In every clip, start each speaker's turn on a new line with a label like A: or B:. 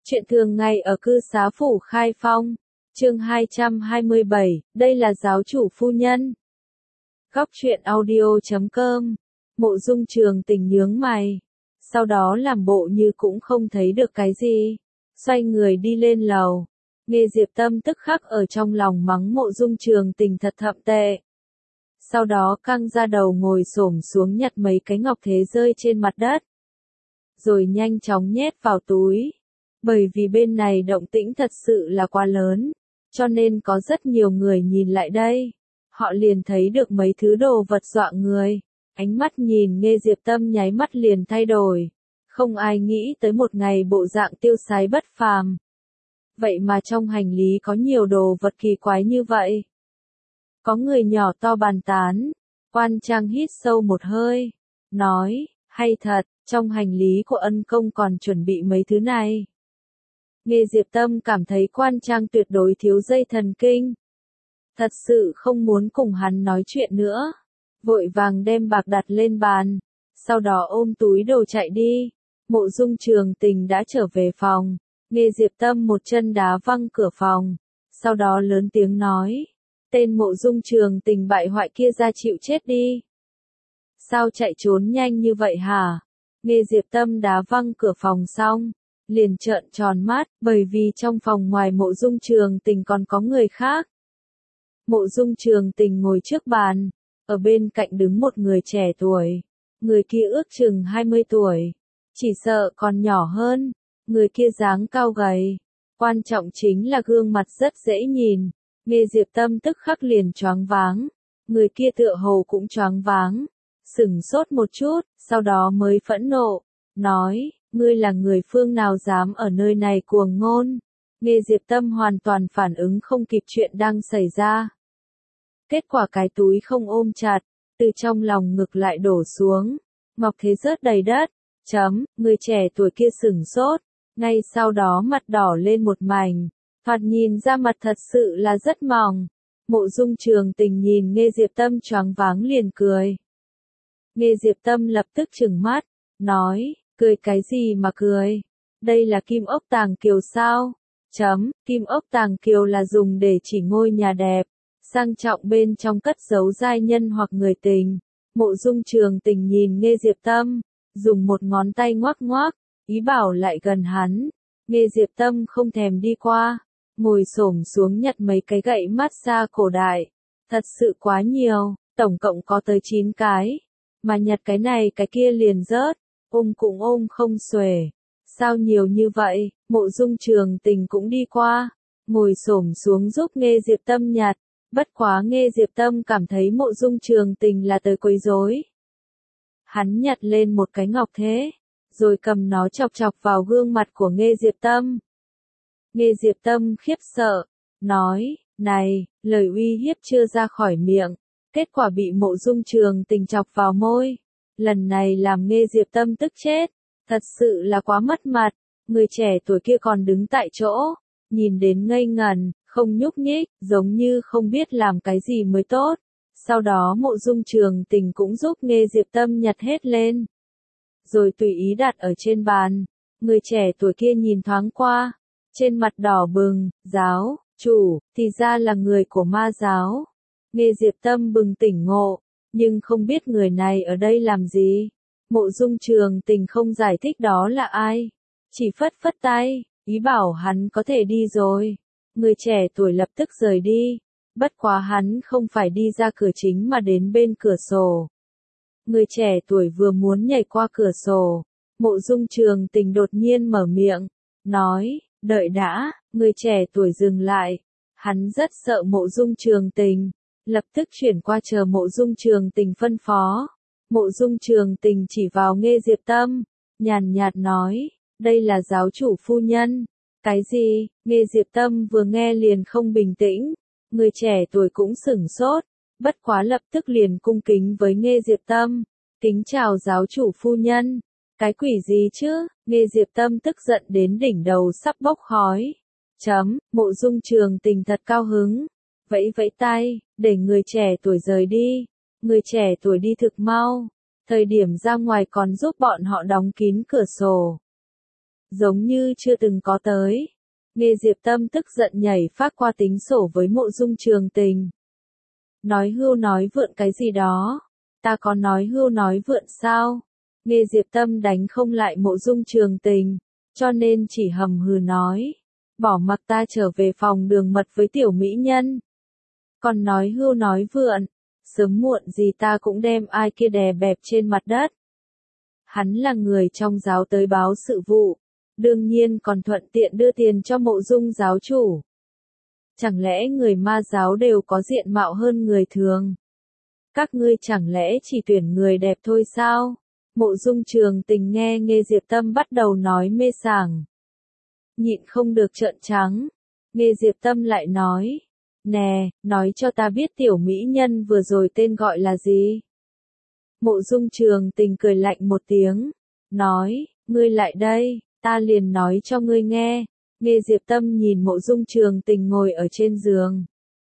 A: Chuyện thường ngày ở cư xá phủ Khai Phong, chương 227, đây là giáo chủ phu nhân. Góc truyện audio.com, Mộ Dung Trường Tình nhướng mày, sau đó làm bộ như cũng không thấy được cái gì, xoay người đi lên lầu. Nghe Diệp Tâm tức khắc ở trong lòng mắng Mộ Dung Trường Tình thật thậm tệ. Sau đó căng ra đầu ngồi xổm xuống nhặt mấy cái ngọc thế rơi trên mặt đất, rồi nhanh chóng nhét vào túi. Bởi vì bên này động tĩnh thật sự là quá lớn, cho nên có rất nhiều người nhìn lại đây. Họ liền thấy được mấy thứ đồ vật dọa người. Ánh mắt nhìn Nghe Diệp Tâm nháy mắt liền thay đổi. Không ai nghĩ tới một ngày bộ dạng tiêu sái bất phàm. Vậy mà trong hành lý có nhiều đồ vật kỳ quái như vậy. Có người nhỏ to bàn tán. Quan Trang hít sâu một hơi, nói, hay thật, trong hành lý của ân công còn chuẩn bị mấy thứ này. Nghe Diệp Tâm cảm thấy Quan Trang tuyệt đối thiếu dây thần kinh. Thật sự không muốn cùng hắn nói chuyện nữa. Vội vàng đem bạc đặt lên bàn. Sau đó ôm túi đồ chạy đi. Mộ Dung Trường Tình đã trở về phòng. Nghe Diệp Tâm một chân đá văng cửa phòng. Sau đó lớn tiếng nói. Tên Mộ Dung Trường Tình bại hoại kia ra chịu chết đi. Sao chạy trốn nhanh như vậy hả? Nghe Diệp Tâm đá văng cửa phòng xong, liền trợn tròn mắt, bởi vì trong phòng ngoài Mộ Dung Trường Tình còn có người khác. Mộ Dung Trường Tình ngồi trước bàn, ở bên cạnh đứng một người trẻ tuổi. Người kia ước chừng 20 tuổi, chỉ sợ còn nhỏ hơn. Người kia dáng cao gầy, quan trọng chính là gương mặt rất dễ nhìn. Nghe Diệp Tâm tức khắc liền choáng váng. Người kia tựa hồ cũng choáng váng, sửng sốt một chút, sau đó mới phẫn nộ, nói, ngươi là người phương nào dám ở nơi này cuồng ngôn. Nghe Diệp Tâm hoàn toàn phản ứng không kịp chuyện đang xảy ra. Kết quả cái túi không ôm chặt, từ trong lòng ngực lại đổ xuống, ngọc thế rớt đầy đất. Người trẻ tuổi kia sửng sốt, ngay sau đó mặt đỏ lên một mảnh, thoạt nhìn ra mặt thật sự là rất mỏng. Mộ Dung Trường Tình nhìn Nghe Diệp Tâm choáng váng liền cười. Nghe Diệp Tâm lập tức trừng mắt, nói, cười cái gì mà cười? Đây là kim ốc tàng kiều sao? Kim ốc tàng kiều là dùng để chỉ ngôi nhà đẹp, sang trọng bên trong cất giấu giai nhân hoặc người tình. Mộ Dung Trường Tình nhìn Nghe Diệp Tâm, dùng một ngón tay ngoắc ngoắc, ý bảo lại gần hắn. Nghe Diệp Tâm không thèm đi qua, ngồi xổm xuống nhặt mấy cái gậy massage cổ đại. Thật sự quá nhiều, tổng cộng có tới 9 cái. Mà nhặt cái này cái kia liền rớt, ôm cũng ôm không xuể. Sao nhiều như vậy? Mộ Dung Trường Tình cũng đi qua, ngồi xổm xuống giúp Nghe Diệp Tâm nhặt. Bất quá Nghe Diệp Tâm cảm thấy Mộ Dung Trường Tình là tới quấy rối. Hắn nhặt lên một cái ngọc thế, rồi cầm nó chọc chọc vào gương mặt của Nghe Diệp Tâm. Nghe Diệp Tâm khiếp sợ, nói, này, lời uy hiếp chưa ra khỏi miệng. Kết quả bị Mộ Dung Trường Tình chọc vào môi. Lần này làm Nghe Diệp Tâm tức chết. Thật sự là quá mất mặt. Người trẻ tuổi kia còn đứng tại chỗ, nhìn đến ngây ngẩn, không nhúc nhích, giống như không biết làm cái gì mới tốt. Sau đó Mộ Dung Trường Tình cũng giúp Nghe Diệp Tâm nhặt hết lên, rồi tùy ý đặt ở trên bàn. Người trẻ tuổi kia nhìn thoáng qua, trên mặt đỏ bừng, giáo chủ, thì ra là người của ma giáo. Nghe Diệp Tâm bừng tỉnh ngộ, nhưng không biết người này ở đây làm gì. Mộ Dung Trường Tình không giải thích đó là ai, chỉ phất phất tay, ý bảo hắn có thể đi rồi. Người trẻ tuổi lập tức rời đi, bất quá hắn không phải đi ra cửa chính mà đến bên cửa sổ. Người trẻ tuổi vừa muốn nhảy qua cửa sổ, Mộ Dung Trường Tình đột nhiên mở miệng, nói, đợi đã. Người trẻ tuổi dừng lại, hắn rất sợ Mộ Dung Trường Tình, lập tức chuyển qua chờ Mộ Dung Trường Tình phân phó. Mộ Dung Trường Tình chỉ vào Nghe Diệp Tâm, nhàn nhạt nói, đây là giáo chủ phu nhân. Cái gì? Nghe Diệp Tâm vừa nghe liền không bình tĩnh. Người trẻ tuổi cũng sửng sốt, bất quá lập tức liền cung kính với Nghe Diệp Tâm, kính chào giáo chủ phu nhân. Cái quỷ gì chứ? Nghe Diệp Tâm tức giận đến đỉnh đầu sắp bốc khói. Mộ Dung Trường Tình thật cao hứng, vẫy vẫy tay, để người trẻ tuổi rời đi. Người trẻ tuổi đi thực mau, thời điểm ra ngoài còn giúp bọn họ đóng kín cửa sổ. giống như chưa từng có tới. Nghe Diệp Tâm tức giận nhảy phát qua tính sổ với Mộ Dung Trường Tình. Nói hưu nói vượn cái gì đó? Ta có nói hưu nói vượn sao? Nghe Diệp Tâm đánh không lại Mộ Dung Trường Tình, cho nên chỉ hầm hừ nói. Bỏ mặc ta trở về phòng đường mật với tiểu mỹ nhân. Còn nói hưu nói vượn, sớm muộn gì ta cũng đem ai kia đè bẹp trên mặt đất. Hắn là người trong giáo tới báo sự vụ, đương nhiên còn thuận tiện đưa tiền cho Mộ Dung giáo chủ. Chẳng lẽ người ma giáo đều có diện mạo hơn người thường? Các ngươi chẳng lẽ chỉ tuyển người đẹp thôi sao? Mộ Dung Trường Tình nghe Diệp Tâm bắt đầu nói mê sảng. Nhịn không được trợn trắng. Nghe Diệp Tâm lại nói. Nè, nói cho ta biết tiểu mỹ nhân vừa rồi tên gọi là gì? Mộ Dung Trường Tình cười lạnh một tiếng. Nói, ngươi lại đây, ta liền nói cho ngươi nghe. Nghe Diệp Tâm nhìn Mộ Dung Trường Tình ngồi ở trên giường.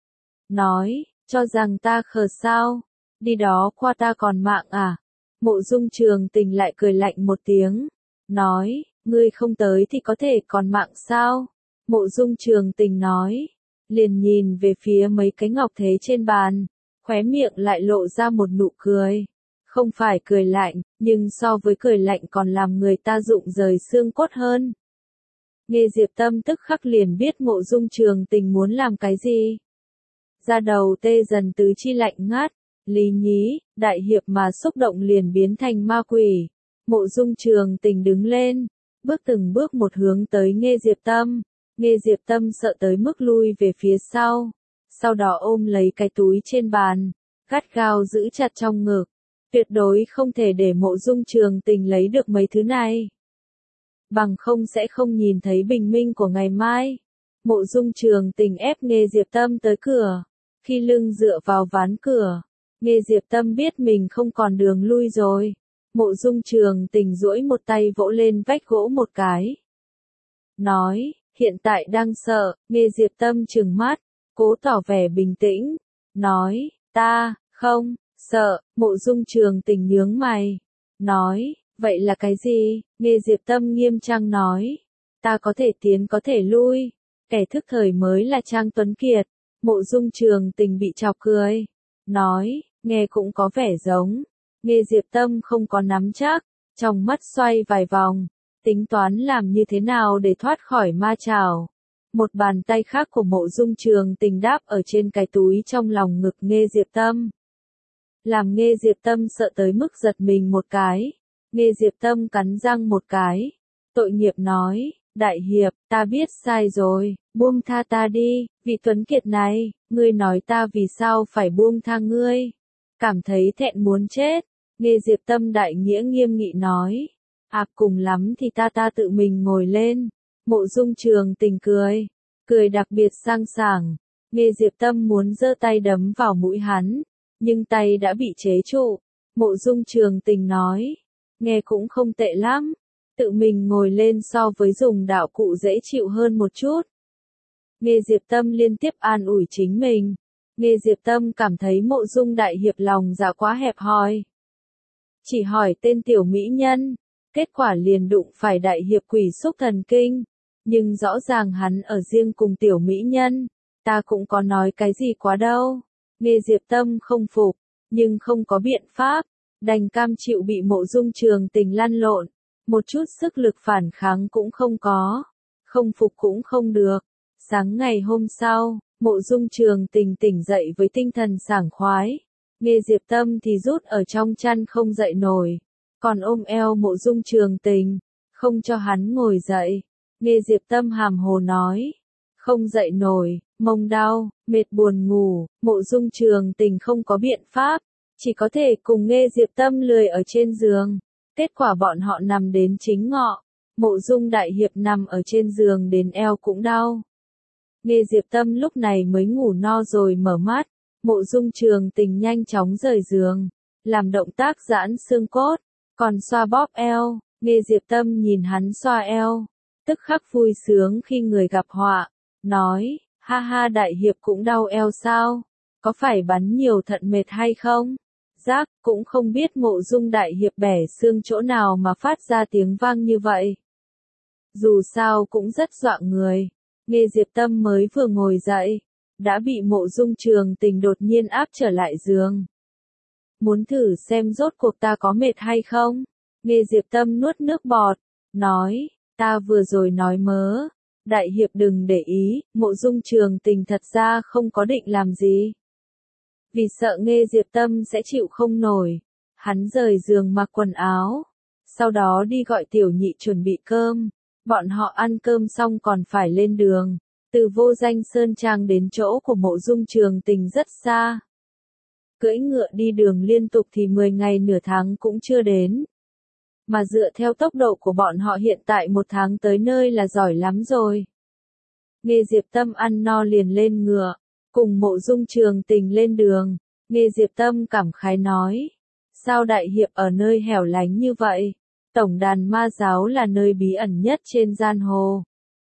A: Nói, cho rằng ta khờ sao? Đi đó qua ta còn mạng à? Mộ Dung Trường Tình lại cười lạnh một tiếng. Nói, ngươi không tới thì có thể còn mạng sao? Mộ Dung Trường Tình nói. Liền nhìn về phía mấy cái ngọc thế trên bàn. Khóe miệng lại lộ ra một nụ cười. Không phải cười lạnh, nhưng so với cười lạnh còn làm người ta rụng rời xương cốt hơn. Nghe Diệp Tâm tức khắc liền biết Mộ Dung Trường Tình muốn làm cái gì. Da đầu tê dần tứ chi lạnh ngắt. Lý nhí, đại hiệp mà xúc động liền biến thành ma quỷ. Mộ Dung Trường Tình đứng lên, bước từng bước một hướng tới Nghe Diệp Tâm. Nghe Diệp Tâm sợ tới mức lui về phía sau đó ôm lấy cái túi trên bàn, gắt gao giữ chặt trong ngực. Tuyệt đối không thể để Mộ Dung Trường Tình lấy được mấy thứ này. Bằng không sẽ không nhìn thấy bình minh của ngày mai. Mộ Dung Trường Tình ép Nghe Diệp Tâm tới cửa. Khi lưng dựa vào ván cửa, Nghe Diệp Tâm biết mình không còn đường lui rồi. Mộ Dung Trường Tình duỗi một tay vỗ lên vách gỗ một cái. Nói, hiện tại đang sợ. Nghe Diệp Tâm trừng mắt, cố tỏ vẻ bình tĩnh. Nói, ta, không, sợ. Mộ Dung Trường Tình nhướng mày. Nói, vậy là cái gì? Nghe Diệp Tâm nghiêm trang nói. Ta có thể tiến có thể lui. Kẻ thức thời mới là Trang Tuấn Kiệt. Mộ Dung Trường Tình bị chọc cười. Nói, nghe cũng có vẻ giống. Nghe Diệp Tâm không có nắm chắc. Trong mắt xoay vài vòng. Tính toán làm như thế nào để thoát khỏi ma chảo. Một bàn tay khác của Mộ Dung Trường Tình đáp ở trên cái túi trong lòng ngực Nghe Diệp Tâm. Làm Nghe Diệp Tâm sợ tới mức giật mình một cái. Nghe Diệp Tâm cắn răng một cái. Tội nghiệp nói, đại hiệp, ta biết sai rồi, buông tha ta đi, vị Tuấn Kiệt này, ngươi nói ta vì sao phải buông tha ngươi. Cảm thấy thẹn muốn chết. Nghe Diệp Tâm đại nghĩa nghiêm nghị nói. Cùng lắm thì ta tự mình ngồi lên. Mộ Dung Trường Tình cười. Cười đặc biệt sang sảng. Nghe Diệp Tâm muốn giơ tay đấm vào mũi hắn. Nhưng tay đã bị chế trụ. Mộ Dung Trường Tình nói. Nghe cũng không tệ lắm. Tự mình ngồi lên so với dùng đạo cụ dễ chịu hơn một chút. Nghe Diệp Tâm liên tiếp an ủi chính mình. Nghe Diệp Tâm cảm thấy Mộ Dung đại hiệp lòng dạ quá hẹp hòi. Chỉ hỏi tên tiểu mỹ nhân. Kết quả liền đụng phải đại hiệp quỷ xúc thần kinh. Nhưng rõ ràng hắn ở riêng cùng tiểu mỹ nhân. Ta cũng có nói cái gì quá đâu. Nghe Diệp Tâm không phục. Nhưng không có biện pháp. Đành cam chịu bị Mộ Dung Trường Tình lăn lộn. Một chút sức lực phản kháng cũng không có. Không phục cũng không được. Sáng ngày hôm sau, Mộ Dung Trường Tình tỉnh dậy với tinh thần sảng khoái. Nghe Diệp Tâm thì rút ở trong chăn không dậy nổi. Còn ôm eo Mộ Dung Trường Tình, không cho hắn ngồi dậy. Nghe Diệp Tâm hàm hồ nói. Không dậy nổi, mông đau, mệt buồn ngủ. Mộ Dung Trường Tình không có biện pháp. Chỉ có thể cùng Nghe Diệp Tâm lười ở trên giường. Kết quả bọn họ nằm đến chính ngọ. Mộ Dung đại hiệp nằm ở trên giường đến eo cũng đau. Nghe Diệp Tâm lúc này mới ngủ no rồi mở mắt. Mộ Dung Trường Tình nhanh chóng rời giường. Làm động tác giãn xương cốt. Còn xoa bóp eo. Nghe Diệp Tâm nhìn hắn xoa eo. Tức khắc vui sướng khi người gặp họa. Nói, ha ha đại hiệp cũng đau eo sao? Có phải bắn nhiều thận mệt hay không? Giác, cũng không biết Mộ Dung đại hiệp bẻ xương chỗ nào mà phát ra tiếng vang như vậy. Dù sao cũng rất dọa người. Nghe Diệp Tâm mới vừa ngồi dậy, đã bị Mộ Dung Trường Tình đột nhiên áp trở lại giường. Muốn thử xem rốt cuộc ta có mệt hay không? Nghe Diệp Tâm nuốt nước bọt, nói, ta vừa rồi nói mớ. Đại hiệp đừng để ý, Mộ Dung Trường Tình thật ra không có định làm gì. Vì sợ Nghe Diệp Tâm sẽ chịu không nổi, hắn rời giường mặc quần áo, sau đó đi gọi Tiểu Nhị chuẩn bị cơm. Bọn họ ăn cơm xong còn phải lên đường. Từ Vô Danh Sơn Trang đến chỗ của Mộ Dung Trường Tình rất xa. Cưỡi ngựa đi đường liên tục thì 10 ngày nửa tháng cũng chưa đến. Mà dựa theo tốc độ của bọn họ hiện tại 1 tháng tới nơi là giỏi lắm rồi. Nghe Diệp Tâm ăn no liền lên ngựa, cùng Mộ Dung Trường Tình lên đường. Nghe Diệp Tâm cảm khái nói, sao đại hiệp ở nơi hẻo lánh như vậy? Tổng đàn ma giáo là nơi bí ẩn nhất trên giang hồ.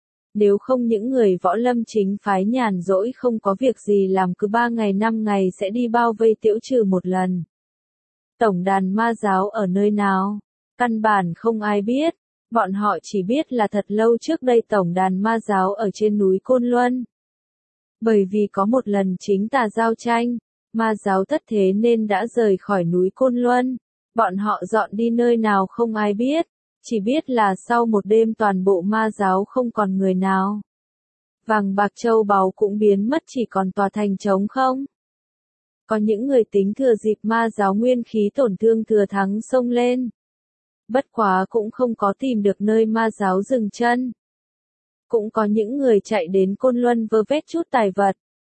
A: Nếu không những người võ lâm chính phái nhàn rỗi không có việc gì làm cứ 3 ngày 5 ngày sẽ đi bao vây tiễu trừ một lần. Tổng đàn ma giáo ở nơi nào? Căn bản không ai biết. Bọn họ chỉ biết là thật lâu trước đây tổng đàn ma giáo ở trên núi Côn Luân. Bởi vì có một lần chính tà giao tranh, ma giáo thất thế nên đã rời khỏi núi Côn Luân. Bọn họ dọn đi nơi nào không ai biết, chỉ biết là sau một đêm toàn bộ ma giáo không còn người nào. Vàng bạc châu báu cũng biến mất, chỉ còn tòa thành trống không. Có những người tính thừa dịp ma giáo nguyên khí tổn thương thừa thắng xông lên. Bất quá cũng không có tìm được nơi ma giáo dừng chân. Cũng có những người chạy đến Côn Luân vơ vét chút tài vật.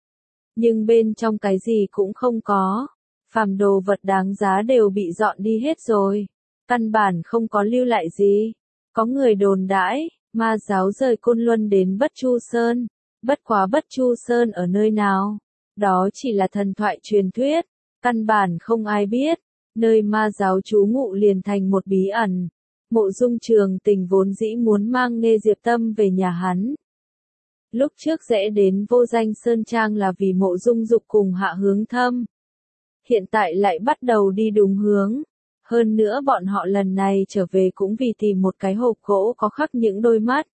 A: Nhưng bên trong cái gì cũng không có. Phàm đồ vật đáng giá đều bị dọn đi hết rồi. Căn bản không có lưu lại gì. Có người đồn đãi, ma giáo rời Côn Luân đến Bất Chu Sơn. Bất quá Bất Chu Sơn ở nơi nào? Đó chỉ là thần thoại truyền thuyết. Căn bản không ai biết. Nơi ma giáo trú ngụ liền thành một bí ẩn. Mộ Dung Trường Tình vốn dĩ muốn mang Nghe Diệp Tâm về nhà hắn. Lúc trước rẽ đến Vô Danh Sơn Trang là vì Mộ Dung Dục cùng Hạ Hướng Thâm. Hiện tại lại bắt đầu đi đúng hướng. Hơn nữa bọn họ lần này trở về cũng vì tìm một cái hộp gỗ có khắc những đôi mắt.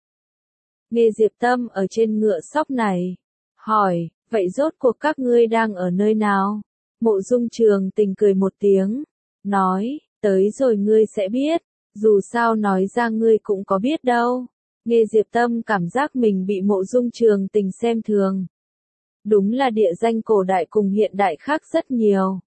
A: Nghe Diệp Tâm ở trên ngựa sóc này. Hỏi, vậy rốt cuộc các ngươi đang ở nơi nào? Mộ Dung Trường Tình cười một tiếng. Nói, tới rồi ngươi sẽ biết. Dù sao nói ra ngươi cũng có biết đâu. Nghe Diệp Tâm cảm giác mình bị Mộ Dung Trường Tình xem thường. Đúng là địa danh cổ đại cùng hiện đại khác rất nhiều.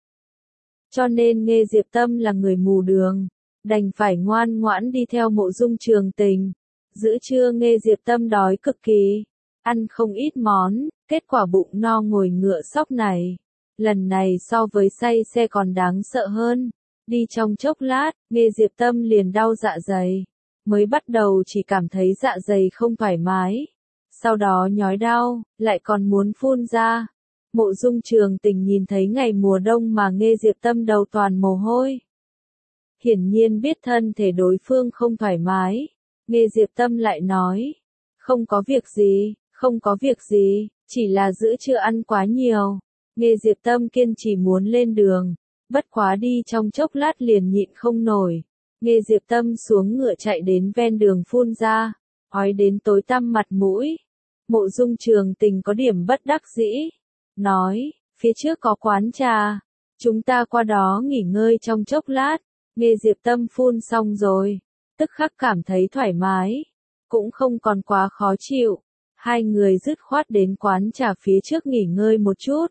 A: Cho nên Nghe Diệp Tâm là người mù đường, đành phải ngoan ngoãn đi theo Mộ Dung Trường Tình. Giữa trưa Nghe Diệp Tâm đói cực kỳ, ăn không ít món, kết quả bụng no ngồi ngựa sóc này. Lần này so với say xe còn đáng sợ hơn. Đi trong chốc lát, Nghe Diệp Tâm liền đau dạ dày. Mới bắt đầu chỉ cảm thấy dạ dày không thoải mái. Sau đó nhói đau, lại còn muốn phun ra. Mộ Dung Trường Tình nhìn thấy ngày mùa đông mà Nghe Diệp Tâm đầu toàn mồ hôi. Hiển nhiên biết thân thể đối phương không thoải mái. Nghe Diệp Tâm lại nói. Không có việc gì, không có việc gì, chỉ là giữa trưa ăn quá nhiều. Nghe Diệp Tâm kiên trì muốn lên đường. Bất quá đi trong chốc lát liền nhịn không nổi. Nghe Diệp Tâm xuống ngựa chạy đến ven đường phun ra. Ói đến tối tăm mặt mũi. Mộ Dung Trường Tình có điểm bất đắc dĩ. Nói, phía trước có quán trà. Chúng ta qua đó nghỉ ngơi trong chốc lát. Nghe Diệp Tâm phun xong rồi. Tức khắc cảm thấy thoải mái. Cũng không còn quá khó chịu. Hai người dứt khoát đến quán trà phía trước nghỉ ngơi một chút.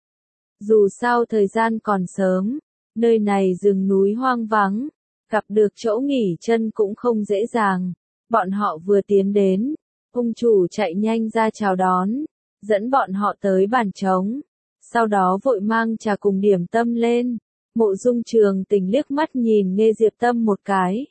A: Dù sao thời gian còn sớm. Nơi này rừng núi hoang vắng. Gặp được chỗ nghỉ chân cũng không dễ dàng. Bọn họ vừa tiến đến. Ông chủ chạy nhanh ra chào đón. Dẫn bọn họ tới bàn trống. Sau đó vội mang trà cùng điểm tâm lên. Mộ Dung Trường Tình liếc mắt nhìn Nghe Diệp Tâm một cái.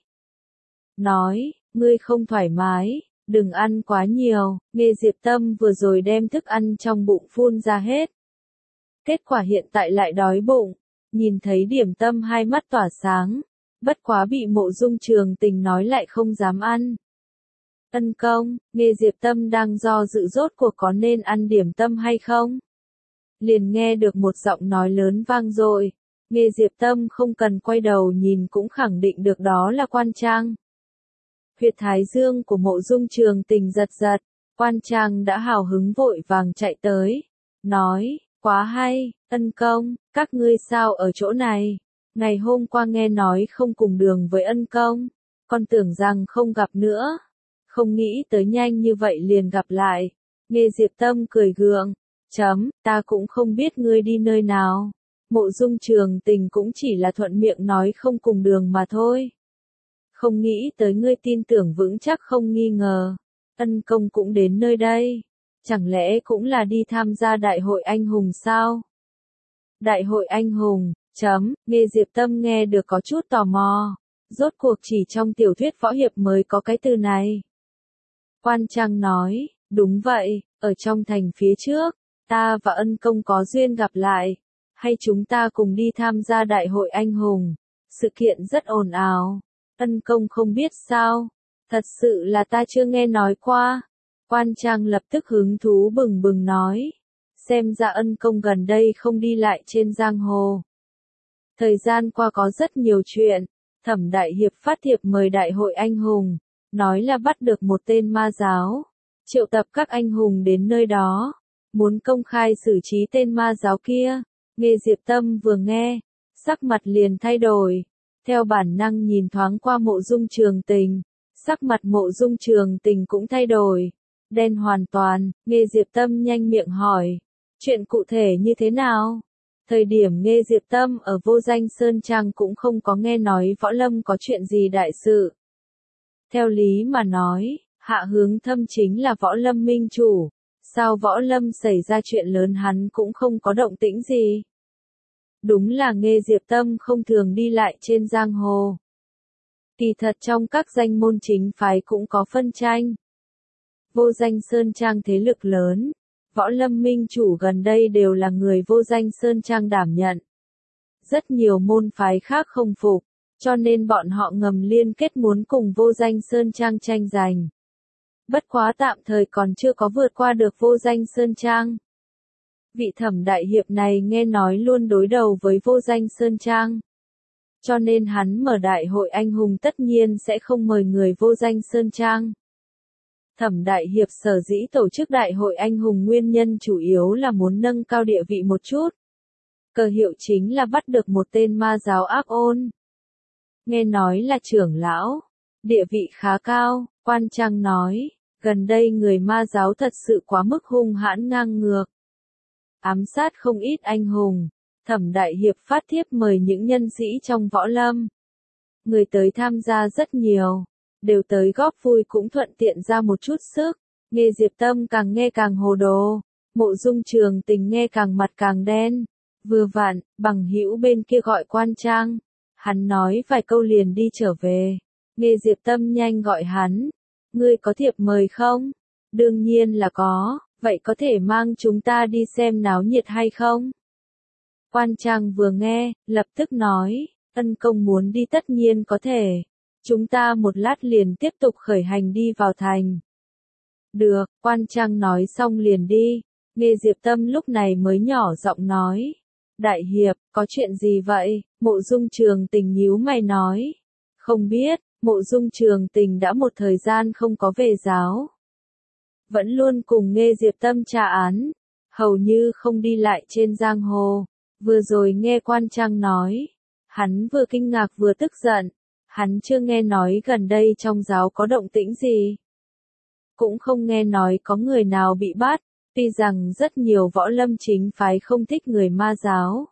A: Nói, ngươi không thoải mái, đừng ăn quá nhiều. Nghe Diệp Tâm vừa rồi đem thức ăn trong bụng phun ra hết. Kết quả hiện tại lại đói bụng. Nhìn thấy điểm tâm hai mắt tỏa sáng. Bất quá bị Mộ Dung Trường Tình nói lại không dám ăn. Ân công, Nghe Diệp Tâm đang do dự rốt cuộc có nên ăn điểm tâm hay không? Liền nghe được một giọng nói lớn vang dội. Nghe Diệp Tâm không cần quay đầu nhìn cũng khẳng định được đó là Quan Trang. Huyệt thái dương của Mộ Dung Trường Tình giật giật, Quan Trang đã hào hứng vội vàng chạy tới, nói, quá hay, Ân công, các ngươi sao ở chỗ này? Ngày hôm qua nghe nói không cùng đường với Ân công, con tưởng rằng không gặp nữa, không nghĩ tới nhanh như vậy liền gặp lại. Nghe Diệp Tâm cười gượng, ta cũng không biết ngươi đi nơi nào. Mộ Dung Trường Tình cũng chỉ là thuận miệng nói không cùng đường mà thôi. Không nghĩ tới ngươi tin tưởng vững chắc không nghi ngờ. Ân công cũng đến nơi đây. Chẳng lẽ cũng là đi tham gia đại hội anh hùng sao? Đại hội anh hùng, nghe Diệp Tâm nghe được có chút tò mò. Rốt cuộc chỉ trong tiểu thuyết võ hiệp mới có cái từ này. Quan Trang nói, đúng vậy, ở trong thành phía trước, ta và Ân công có duyên gặp lại. Hay chúng ta cùng đi tham gia đại hội anh hùng. Sự kiện rất ồn ào. Ân công không biết sao? Thật sự là ta chưa nghe nói qua. Quan Trang lập tức hứng thú bừng bừng nói. Xem ra Ân công gần đây không đi lại trên giang hồ. Thời gian qua có rất nhiều chuyện. Thẩm Đại Hiệp phát thiệp mời đại hội anh hùng. Nói là bắt được một tên ma giáo. Triệu tập các anh hùng đến nơi đó. Muốn công khai xử trí tên ma giáo kia. Nghe Diệp Tâm vừa nghe. Sắc mặt liền thay đổi. Theo bản năng nhìn thoáng qua Mộ Dung Trường Tình. Sắc mặt Mộ Dung Trường Tình cũng thay đổi. Đen hoàn toàn. Nghe Diệp Tâm nhanh miệng hỏi. Chuyện cụ thể như thế nào? Thời điểm nghe Diệp Tâm ở Vô Danh Sơn Trang cũng không có nghe nói Võ Lâm có chuyện gì đại sự. Theo lý mà nói, Hạ Hướng Thâm chính là Võ Lâm minh chủ. Sao Võ Lâm xảy ra chuyện lớn hắn cũng không có động tĩnh gì? Đúng là nghe Diệp Tâm không thường đi lại trên giang hồ. Kỳ thật trong các danh môn chính phái cũng có phân tranh. Vô Danh Sơn Trang thế lực lớn. Võ Lâm minh chủ gần đây đều là người Vô Danh Sơn Trang đảm nhận. Rất nhiều môn phái khác không phục, cho nên bọn họ ngầm liên kết muốn cùng Vô Danh Sơn Trang tranh giành. Bất quá tạm thời còn chưa có vượt qua được Vô Danh Sơn Trang. Vị Thẩm Đại Hiệp này nghe nói luôn đối đầu với Vô Danh Sơn Trang. Cho nên hắn mở đại hội anh hùng tất nhiên sẽ không mời người Vô Danh Sơn Trang. Thẩm Đại Hiệp sở dĩ tổ chức đại hội anh hùng nguyên nhân chủ yếu là muốn nâng cao địa vị một chút. Cờ hiệu chính là bắt được một tên ma giáo ác ôn. Nghe nói là trưởng lão, địa vị khá cao, Quan Trang nói, gần đây người ma giáo thật sự quá mức hung hãn ngang ngược. Ám sát không ít anh hùng, Thẩm Đại Hiệp phát thiếp mời những nhân sĩ trong võ lâm. Người tới tham gia rất nhiều, đều tới góp vui cũng thuận tiện ra một chút sức. Nghe Diệp Tâm càng nghe càng hồ đồ, Mộ Dung Trường Tình nghe càng mặt càng đen. Vừa vặn, bằng hữu bên kia gọi Quan Trang. Hắn nói vài câu liền đi trở về. Nghe Diệp Tâm nhanh gọi hắn. Ngươi có thiệp mời không? Đương nhiên là có, vậy có thể mang chúng ta đi xem náo nhiệt hay không? Quan Trang vừa nghe, lập tức nói, Ân công muốn đi tất nhiên có thể. Chúng ta một lát liền tiếp tục khởi hành đi vào thành. Được, Quan Trang nói xong liền đi. Nghe Diệp Tâm lúc này mới nhỏ giọng nói. Đại Hiệp, có chuyện gì vậy? Mộ Dung Trường Tình nhíu mày nói. Không biết, Mộ Dung Trường Tình đã một thời gian không có về giáo. Vẫn luôn cùng nghe Diệp Tâm tra án. Hầu như không đi lại trên giang hồ. Vừa rồi nghe Quan Trang nói. Hắn vừa kinh ngạc vừa tức giận. Hắn chưa nghe nói gần đây trong giáo có động tĩnh gì. Cũng không nghe nói có người nào bị bắt. Tuy rằng rất nhiều võ lâm chính phái không thích người ma giáo.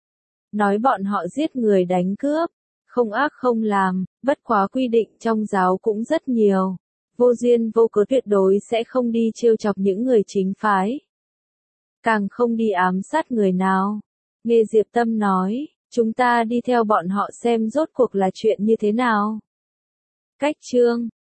A: Nói bọn họ giết người đánh cướp, không ác không làm, bất quá quy định trong giáo cũng rất nhiều. Vô duyên vô cớ tuyệt đối sẽ không đi trêu chọc những người chính phái. Càng không đi ám sát người nào. Nghe Diệp Tâm nói, chúng ta đi theo bọn họ xem rốt cuộc là chuyện như thế nào. Cách chương